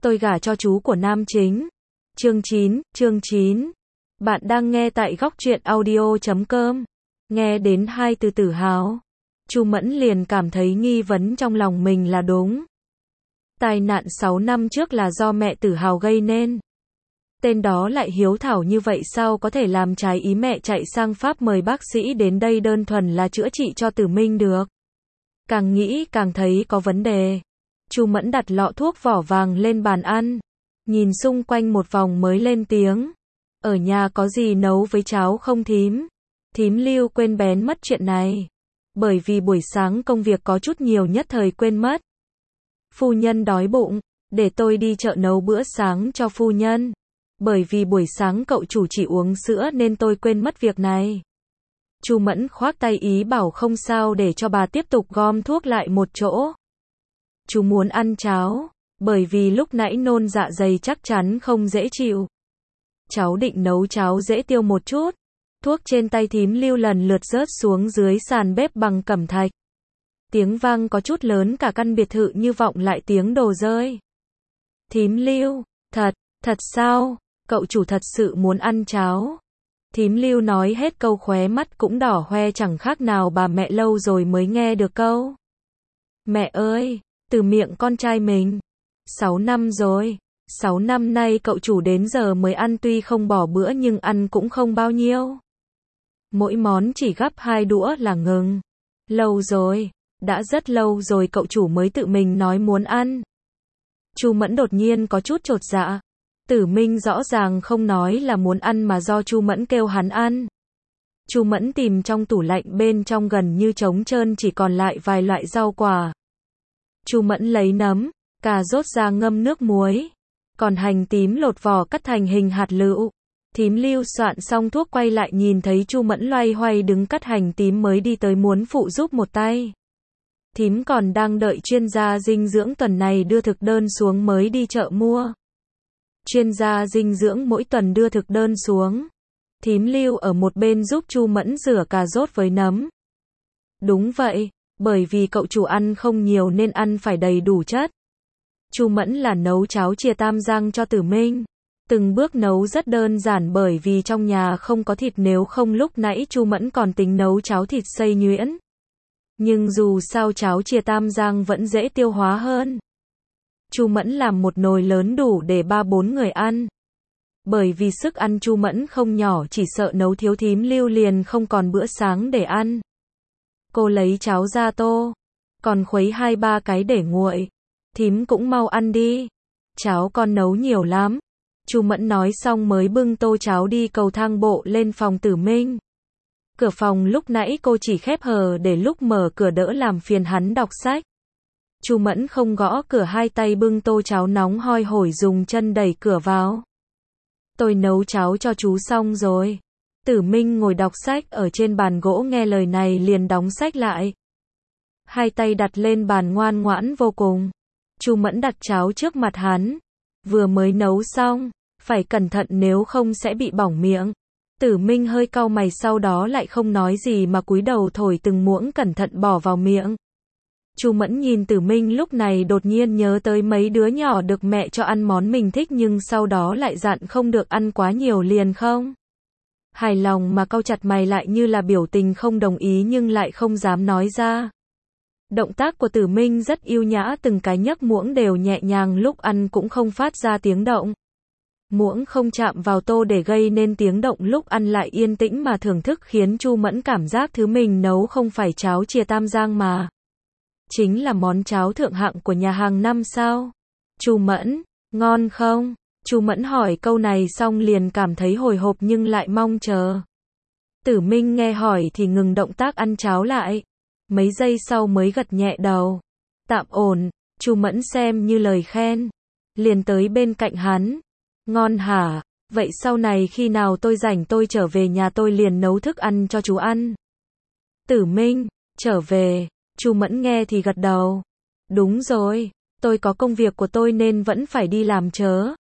Tôi gả cho chú của nam chính. Chương 9. Bạn đang nghe tại góc truyện audio.com. Nghe đến hai từ tự hào, Chu Mẫn liền cảm thấy nghi vấn trong lòng mình là đúng. Tai nạn 6 năm trước là do mẹ Tử Hào gây nên. Tên đó lại hiếu thảo như vậy sao có thể làm trái ý mẹ chạy sang Pháp mời bác sĩ đến đây đơn thuần là chữa trị cho Tử Minh được. Càng nghĩ càng thấy có vấn đề. Chu Mẫn đặt lọ thuốc vỏ vàng lên bàn ăn, nhìn xung quanh một vòng mới lên tiếng. Ở nhà có gì nấu với cháo không thím? Thím Lưu quên bén mất chuyện này. Bởi vì buổi sáng công việc có chút nhiều nhất thời quên mất. Phu nhân đói bụng, để tôi đi chợ nấu bữa sáng cho phu nhân. Bởi vì buổi sáng cậu chủ chỉ uống sữa nên tôi quên mất việc này. Chu Mẫn khoác tay ý bảo không sao để cho bà tiếp tục gom thuốc lại một chỗ. Chú muốn ăn cháo, bởi vì lúc nãy nôn dạ dày chắc chắn không dễ chịu. Cháu định nấu cháo dễ tiêu một chút. Thuốc trên tay thím Lưu lần lượt rớt xuống dưới sàn bếp bằng cẩm thạch. Tiếng vang có chút lớn cả căn biệt thự như vọng lại tiếng đồ rơi. Thím Lưu, thật sao? Cậu chủ thật sự muốn ăn cháo. Thím Lưu nói hết câu khóe mắt cũng đỏ hoe chẳng khác nào bà mẹ lâu rồi mới nghe được câu. Mẹ ơi, từ miệng con trai mình. 6 năm rồi. 6 năm nay cậu chủ đến giờ mới ăn tuy không bỏ bữa nhưng ăn cũng không bao nhiêu. Mỗi món chỉ gắp 2 đũa là ngừng. Lâu rồi, đã rất lâu rồi cậu chủ mới tự mình nói muốn ăn. Chu Mẫn đột nhiên có chút chột dạ. Tử Minh rõ ràng không nói là muốn ăn mà do Chu Mẫn kêu hắn ăn. Chu Mẫn tìm trong tủ lạnh bên trong gần như trống trơn chỉ còn lại vài loại rau quả. Chu Mẫn lấy nấm, cà rốt ra ngâm nước muối. Còn hành tím lột vỏ cắt thành hình hạt lựu. Thím Lưu soạn xong thuốc quay lại nhìn thấy Chu Mẫn loay hoay đứng cắt hành tím mới đi tới muốn phụ giúp một tay. Thím còn đang đợi chuyên gia dinh dưỡng tuần này đưa thực đơn xuống mới đi chợ mua. Chuyên gia dinh dưỡng mỗi tuần đưa thực đơn xuống. Thím Lưu ở một bên giúp Chu Mẫn rửa cà rốt với nấm. Đúng vậy, bởi vì cậu chủ ăn không nhiều nên ăn phải đầy đủ chất. Chu Mẫn là nấu cháo chia tam rang cho Tử Minh. Từng bước nấu rất đơn giản bởi vì trong nhà không có thịt, nếu không lúc nãy Chu Mẫn còn tính nấu cháo thịt xay nhuyễn. Nhưng dù sao cháo chia tam rang vẫn dễ tiêu hóa hơn. Chu Mẫn làm một nồi lớn đủ để 3-4 người ăn. Bởi vì sức ăn Chu Mẫn không nhỏ, chỉ sợ nấu thiếu thím Lưu liền không còn bữa sáng để ăn. Cô lấy cháo ra tô, còn khuấy 2-3 cái để nguội. Thím cũng mau ăn đi. Cháo con nấu nhiều lắm. Chu Mẫn nói xong mới bưng tô cháo đi cầu thang bộ lên phòng Tử Minh. Cửa phòng lúc nãy cô chỉ khép hờ để lúc mở cửa đỡ làm phiền hắn đọc sách. Chu Mẫn không gõ cửa, hai tay bưng tô cháo nóng hoi hổi dùng chân đẩy cửa vào. Tôi nấu cháo cho chú xong rồi. Tử Minh ngồi đọc sách ở trên bàn gỗ nghe lời này liền đóng sách lại. Hai tay đặt lên bàn ngoan ngoãn vô cùng. Chu Mẫn đặt cháo trước mặt hắn. Vừa mới nấu xong, phải cẩn thận nếu không sẽ bị bỏng miệng. Tử Minh hơi cau mày sau đó lại không nói gì mà cúi đầu thổi từng muỗng cẩn thận bỏ vào miệng. Chu Mẫn nhìn Tử Minh lúc này đột nhiên nhớ tới mấy đứa nhỏ được mẹ cho ăn món mình thích nhưng sau đó lại dặn không được ăn quá nhiều liền không hài lòng mà cau chặt mày lại như là biểu tình không đồng ý nhưng lại không dám nói ra. Động tác của Tử Minh rất yêu nhã, từng cái nhấc muỗng đều nhẹ nhàng, lúc ăn cũng không phát ra tiếng động. Muỗng không chạm vào tô để gây nên tiếng động, lúc ăn lại yên tĩnh mà thưởng thức, khiến Chu Mẫn cảm giác thứ mình nấu không phải cháo chia tam rang mà chính là món cháo thượng hạng của nhà hàng năm sao. Chu Mẫn, ngon không? Chu Mẫn hỏi câu này xong liền cảm thấy hồi hộp nhưng lại mong chờ. Tử Minh nghe hỏi thì ngừng động tác ăn cháo lại. Mấy giây sau mới gật nhẹ đầu. Tạm ổn. Chu Mẫn xem như lời khen. Liền tới bên cạnh hắn. Ngon hả? Vậy sau này khi nào tôi rảnh tôi trở về nhà tôi liền nấu thức ăn cho chú ăn. Tử Minh, trở về. Chu Mẫn nghe thì gật đầu. Đúng rồi, tôi có công việc của tôi nên vẫn phải đi làm chớ.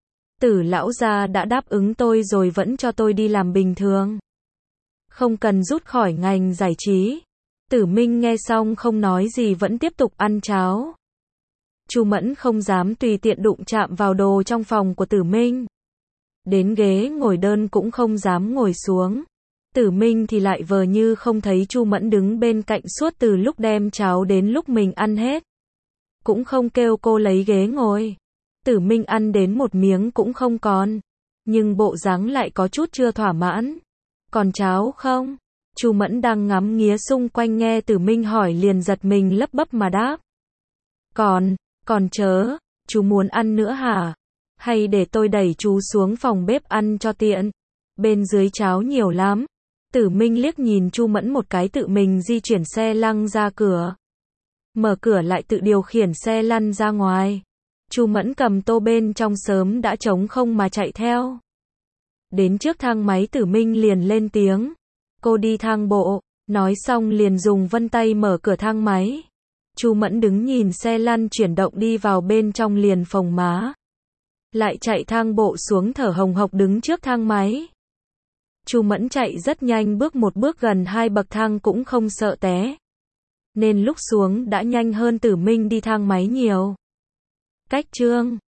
Tử lão gia đã đáp ứng tôi rồi vẫn cho tôi đi làm bình thường. Không cần rút khỏi ngành giải trí. Tử Minh nghe xong không nói gì vẫn tiếp tục ăn cháo. Chu Mẫn không dám tùy tiện đụng chạm vào đồ trong phòng của Tử Minh. Đến ghế ngồi đơn cũng không dám ngồi xuống. Tử Minh thì lại vờ như không thấy Chu Mẫn đứng bên cạnh suốt từ lúc đem cháo đến lúc mình ăn hết. Cũng không kêu cô lấy ghế ngồi. Tử Minh ăn đến một miếng cũng không còn. Nhưng bộ dáng lại có chút chưa thỏa mãn. Còn cháo không? Chu Mẫn đang ngắm nghía xung quanh nghe Tử Minh hỏi liền giật mình lấp bấp mà đáp. Còn chớ, chú muốn ăn nữa hả? Hay để tôi đẩy chú xuống phòng bếp ăn cho tiện? Bên dưới cháo nhiều lắm. Tử Minh liếc nhìn Chu Mẫn một cái tự mình di chuyển xe lăn ra cửa. Mở cửa lại tự điều khiển xe lăn ra ngoài. Chu Mẫn cầm tô bên trong sớm đã trống không mà chạy theo. Đến trước thang máy Tử Minh liền lên tiếng. Cô đi thang bộ. Nói xong liền dùng vân tay mở cửa thang máy. Chu Mẫn đứng nhìn xe lăn chuyển động đi vào bên trong liền phồng má. Lại chạy thang bộ xuống thở hồng hộc đứng trước thang máy. Chu Mẫn chạy rất nhanh bước một bước gần 2 bậc thang cũng không sợ té. Nên lúc xuống đã nhanh hơn Tử Minh đi thang máy nhiều. Cách chương